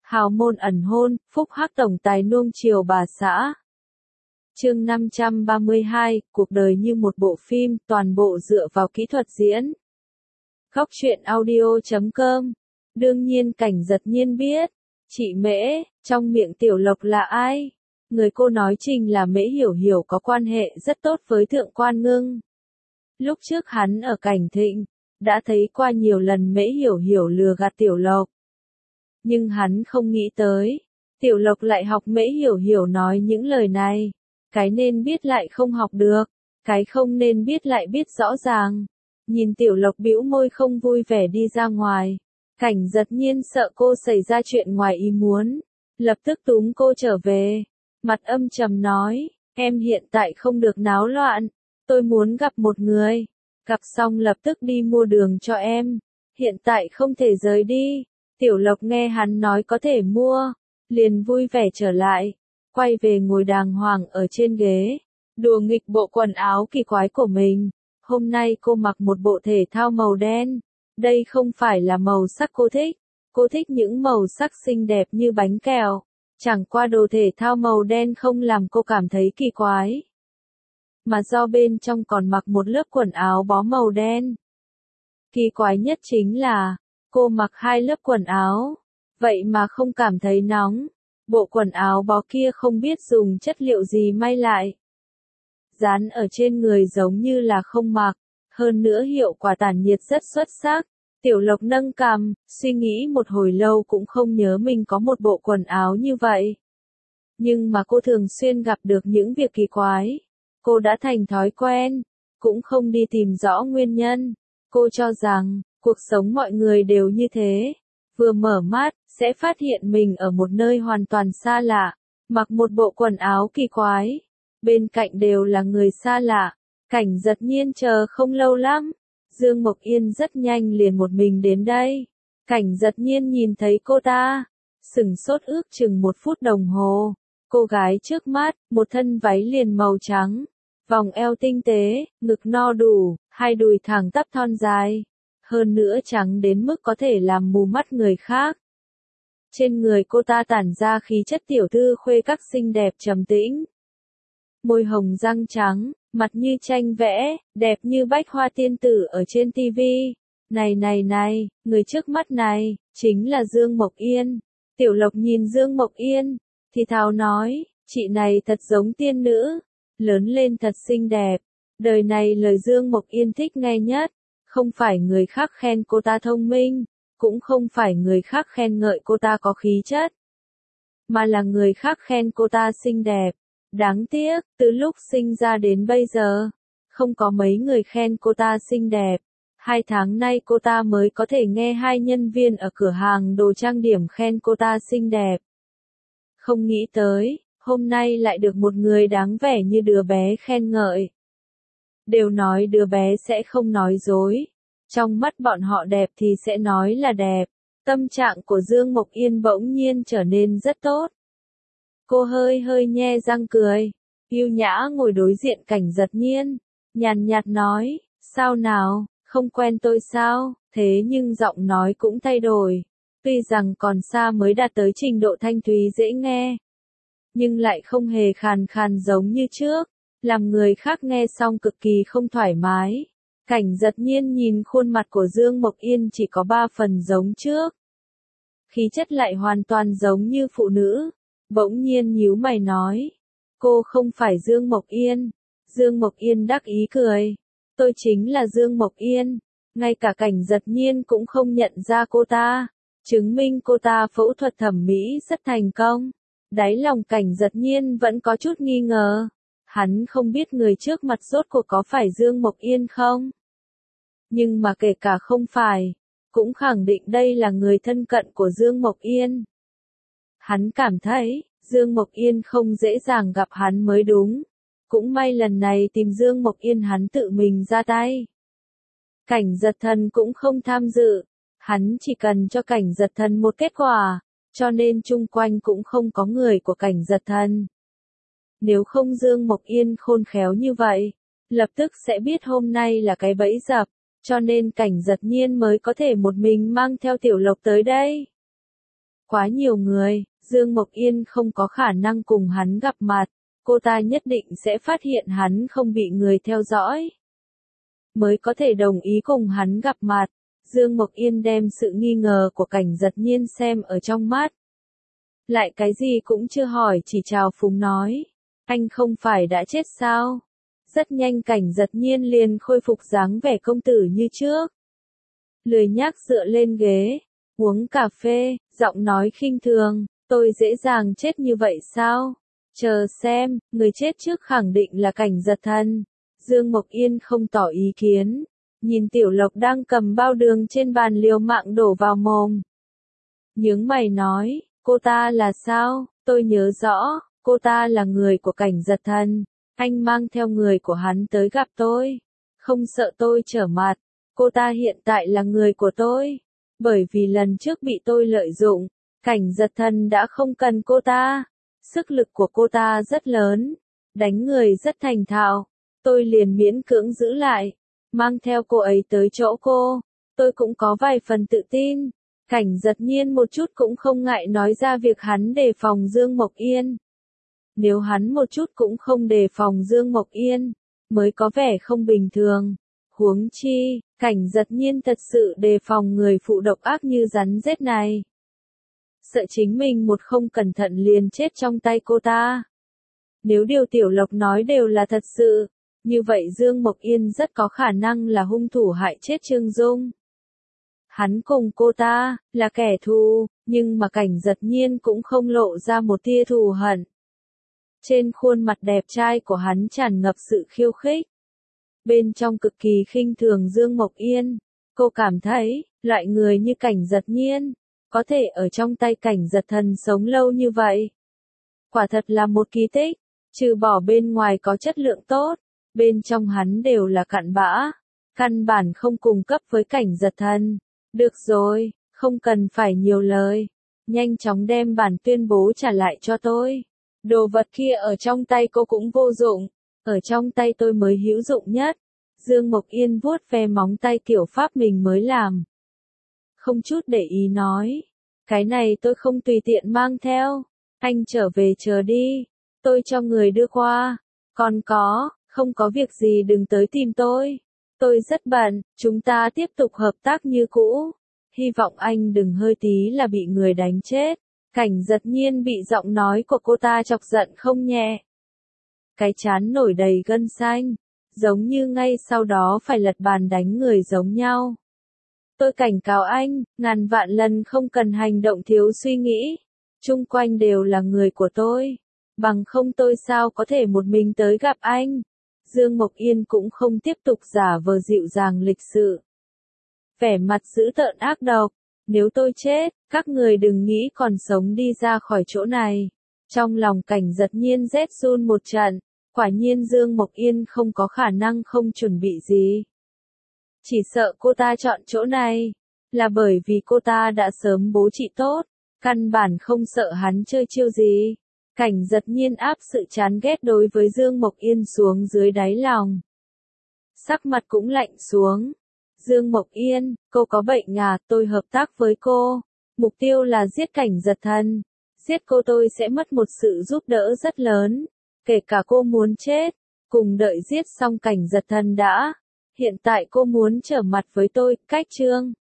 Hào môn ẩn hôn, phúc hắc tổng tài nuông chiều bà xã. Chương 532, cuộc đời như một bộ phim, toàn bộ dựa vào kỹ thuật diễn. Góc truyện audio.com. Đương nhiên Cảnh Giật Nhiên biết, chị Mễ, trong miệng Tiểu Lộc là ai? Người cô nói chính là Mễ Hiểu Hiểu, có quan hệ rất tốt với Thượng Quan Ngưng. Lúc trước hắn ở Cảnh Thịnh, đã thấy qua nhiều lần Mễ Hiểu Hiểu lừa gạt Tiểu Lộc. Nhưng hắn không nghĩ tới, Tiểu Lộc lại học Mễ Hiểu Hiểu nói những lời này. Cái nên biết lại không học được, cái không nên biết lại biết rõ ràng. Nhìn Tiểu Lộc bĩu môi không vui vẻ đi ra ngoài. Cảnh Giật Nhiên sợ cô xảy ra chuyện ngoài ý muốn, lập tức túm cô trở về. Mặt âm trầm nói, em hiện tại không được náo loạn, tôi muốn gặp một người. Gặp xong lập tức đi mua đường cho em, hiện tại không thể rời đi. Tiểu Lộc nghe hắn nói có thể mua, liền vui vẻ trở lại, quay về ngồi đàng hoàng ở trên ghế, đùa nghịch bộ quần áo kỳ quái của mình. Hôm nay cô mặc một bộ thể thao màu đen, đây không phải là màu sắc cô thích những màu sắc xinh đẹp như bánh kẹo, chẳng qua đồ thể thao màu đen không làm cô cảm thấy kỳ quái, mà do bên trong còn mặc một lớp quần áo bó màu đen. Kỳ quái nhất chính là, cô mặc hai lớp quần áo, vậy mà không cảm thấy nóng. Bộ quần áo bó kia không biết dùng chất liệu gì may lại, dán ở trên người giống như là không mặc, hơn nữa hiệu quả tản nhiệt rất xuất sắc. Tiểu Lộc nâng cằm, suy nghĩ một hồi lâu cũng không nhớ mình có một bộ quần áo như vậy. Nhưng mà cô thường xuyên gặp được những việc kỳ quái, cô đã thành thói quen, cũng không đi tìm rõ nguyên nhân. Cô cho rằng, cuộc sống mọi người đều như thế, vừa mở mắt, sẽ phát hiện mình ở một nơi hoàn toàn xa lạ, mặc một bộ quần áo kỳ quái, bên cạnh đều là người xa lạ. Cảnh Giật Nhiên chờ không lâu lắm, Dương Mộc Yên rất nhanh liền một mình đến đây. Cảnh Giật Nhiên nhìn thấy cô ta, sửng sốt ước chừng 1 phút đồng hồ. Cô gái trước mắt, một thân váy liền màu trắng, vòng eo tinh tế, ngực no đủ, hai đùi thẳng tắp thon dài, hơn nữa trắng đến mức có thể làm mù mắt người khác. Trên người cô ta tản ra khí chất tiểu thư khuê các xinh đẹp trầm tĩnh. Môi hồng răng trắng, mặt như tranh vẽ, đẹp như bách hoa tiên tử ở trên tivi. Này, người trước mắt này, chính là Dương Mộc Yên. Tiểu Lộc nhìn Dương Mộc Yên, thì thào nói, chị này thật giống tiên nữ, lớn lên thật xinh đẹp. Đời này lời Dương Mộc Yên thích nghe nhất, không phải người khác khen cô ta thông minh, cũng không phải người khác khen ngợi cô ta có khí chất, mà là người khác khen cô ta xinh đẹp. Đáng tiếc, từ lúc sinh ra đến bây giờ, không có mấy người khen cô ta xinh đẹp. 2 tháng nay cô ta mới có thể nghe 2 nhân viên ở cửa hàng đồ trang điểm khen cô ta xinh đẹp. Không nghĩ tới, hôm nay lại được một người đáng vẻ như đứa bé khen ngợi. Đều nói đứa bé sẽ không nói dối, trong mắt bọn họ đẹp thì sẽ nói là đẹp. Tâm trạng của Dương Mộc Yên bỗng nhiên trở nên rất tốt. Cô hơi nhe răng cười, yêu nhã ngồi đối diện Cảnh Giật Nhiên, nhàn nhạt nói, sao nào, không quen tôi sao? Thế nhưng giọng nói cũng thay đổi, tuy rằng còn xa mới đạt tới trình độ thanh thúy dễ nghe, nhưng lại không hề khàn khàn giống như trước, làm người khác nghe xong cực kỳ không thoải mái. Cảnh Giật Nhiên nhìn khuôn mặt của Dương Mộc Yên chỉ có 3 phần giống trước, khí chất lại hoàn toàn giống như phụ nữ. Bỗng nhiên nhíu mày nói, cô không phải Dương Mộc Yên. Dương Mộc Yên đắc ý cười, tôi chính là Dương Mộc Yên. Ngay cả Cảnh Giật Nhiên cũng không nhận ra cô ta, chứng minh cô ta phẫu thuật thẩm mỹ rất thành công. Đáy lòng Cảnh Giật Nhiên vẫn có chút nghi ngờ, hắn không biết người trước mặt rốt cuộc có phải Dương Mộc Yên không. Nhưng mà kể cả không phải, cũng khẳng định đây là người thân cận của Dương Mộc Yên. Hắn cảm thấy, Dương Mộc Yên không dễ dàng gặp hắn mới đúng. Cũng may lần này tìm Dương Mộc Yên hắn tự mình ra tay. Cảnh Giật Thần cũng không tham dự, hắn chỉ cần cho Cảnh Giật Thần một kết quả, cho nên chung quanh cũng không có người của Cảnh Giật Thần. Nếu không Dương Mộc Yên khôn khéo như vậy, lập tức sẽ biết hôm nay là cái bẫy dập, cho nên Cảnh Giật Nhiên mới có thể một mình mang theo Tiểu Lộc tới đây. Quá nhiều người, Dương Mộc Yên không có khả năng cùng hắn gặp mặt, cô ta nhất định sẽ phát hiện hắn không bị người theo dõi, mới có thể đồng ý cùng hắn gặp mặt. Dương Mộc Yên đem sự nghi ngờ của Cảnh Giật Nhiên xem ở trong mắt. Lại cái gì cũng chưa hỏi, chỉ chào phúng nói, anh không phải đã chết sao? Rất nhanh Cảnh Giật Nhiên liền khôi phục dáng vẻ công tử như trước. Lười nhác dựa lên ghế, uống cà phê, giọng nói khinh thường, tôi dễ dàng chết như vậy sao? Chờ xem, người chết trước khẳng định là Cảnh Giật Thần. Dương Mộc Yên không tỏ ý kiến, nhìn Tiểu Lộc đang cầm bao đường trên bàn liều mạng đổ vào mồm. Nhướng mày nói, cô ta là sao? Tôi nhớ rõ, cô ta là người của Cảnh Giật Thần. Anh mang theo người của hắn tới gặp tôi. Không sợ tôi trở mặt. Cô ta hiện tại là người của tôi. Bởi vì lần trước bị tôi lợi dụng, Cảnh Giật Thần đã không cần cô ta. Sức lực của cô ta rất lớn, đánh người rất thành thạo. Tôi liền miễn cưỡng giữ lại, mang theo cô ấy tới chỗ cô. Tôi cũng có vài phần tự tin. Cảnh Giật Nhiên một chút cũng không ngại nói ra việc hắn đề phòng Dương Mộc Yên. Nếu hắn một chút cũng không đề phòng Dương Mộc Yên, mới có vẻ không bình thường. Huống chi, Cảnh Giật Nhiên thật sự đề phòng người phụ độc ác như rắn rết này. Sợ chính mình một không cẩn thận liền chết trong tay cô ta. Nếu điều Tiểu Lộc nói đều là thật sự, như vậy Dương Mộc Yên rất có khả năng là hung thủ hại chết Trương Dung. Hắn cùng cô ta, là kẻ thù, nhưng mà Cảnh Giật Nhiên cũng không lộ ra một tia thù hận. Trên khuôn mặt đẹp trai của hắn tràn ngập sự khiêu khích. Bên trong cực kỳ khinh thường Dương Mộc Yên, cô cảm thấy, loại người như Cảnh Giật Nhiên, có thể ở trong tay Cảnh Giật Thần sống lâu như vậy. Quả thật là một kỳ tích, trừ bỏ bên ngoài có chất lượng tốt, bên trong hắn đều là cặn bã, căn bản không cung cấp với Cảnh Giật Thần. Được rồi, không cần phải nhiều lời, nhanh chóng đem bản tuyên bố trả lại cho tôi. Đồ vật kia ở trong tay cô cũng vô dụng, ở trong tay tôi mới hữu dụng nhất. Dương Mộc Yên vuốt ve móng tay kiểu pháp mình mới làm. Không chút để ý nói, cái này tôi không tùy tiện mang theo, anh trở về chờ đi, tôi cho người đưa qua. Còn có, không có việc gì đừng tới tìm tôi rất bận, chúng ta tiếp tục hợp tác như cũ. Hy vọng anh đừng hơi tí là bị người đánh chết. Cảnh Giật Nhiên bị giọng nói của cô ta chọc giận không nhẹ. Cái trán nổi đầy gân xanh, giống như ngay sau đó phải lật bàn đánh người giống nhau. Tôi cảnh cáo anh, ngàn vạn lần không cần hành động thiếu suy nghĩ. Chung quanh đều là người của tôi. Bằng không tôi sao có thể một mình tới gặp anh. Dương Mộc Yên cũng không tiếp tục giả vờ dịu dàng lịch sự. Vẻ mặt dữ tợn ác độc. Nếu tôi chết, các người đừng nghĩ còn sống đi ra khỏi chỗ này. Trong lòng Cảnh Giật Nhiên rét run một trận. Quả nhiên Dương Mộc Yên không có khả năng không chuẩn bị gì. Chỉ sợ cô ta chọn chỗ này, là bởi vì cô ta đã sớm bố trí tốt, căn bản không sợ hắn chơi chiêu gì. Cảnh Giật Nhiên áp sự chán ghét đối với Dương Mộc Yên xuống dưới đáy lòng. Sắc mặt cũng lạnh xuống. Dương Mộc Yên, cô có bệnh à, tôi hợp tác với cô. Mục tiêu là giết Cảnh Giật Thần. Giết cô tôi sẽ mất một sự giúp đỡ rất lớn. Kể cả cô muốn chết, cùng đợi giết xong Cảnh Giật Thần đã. Hiện tại cô muốn trở mặt với tôi, cách trương.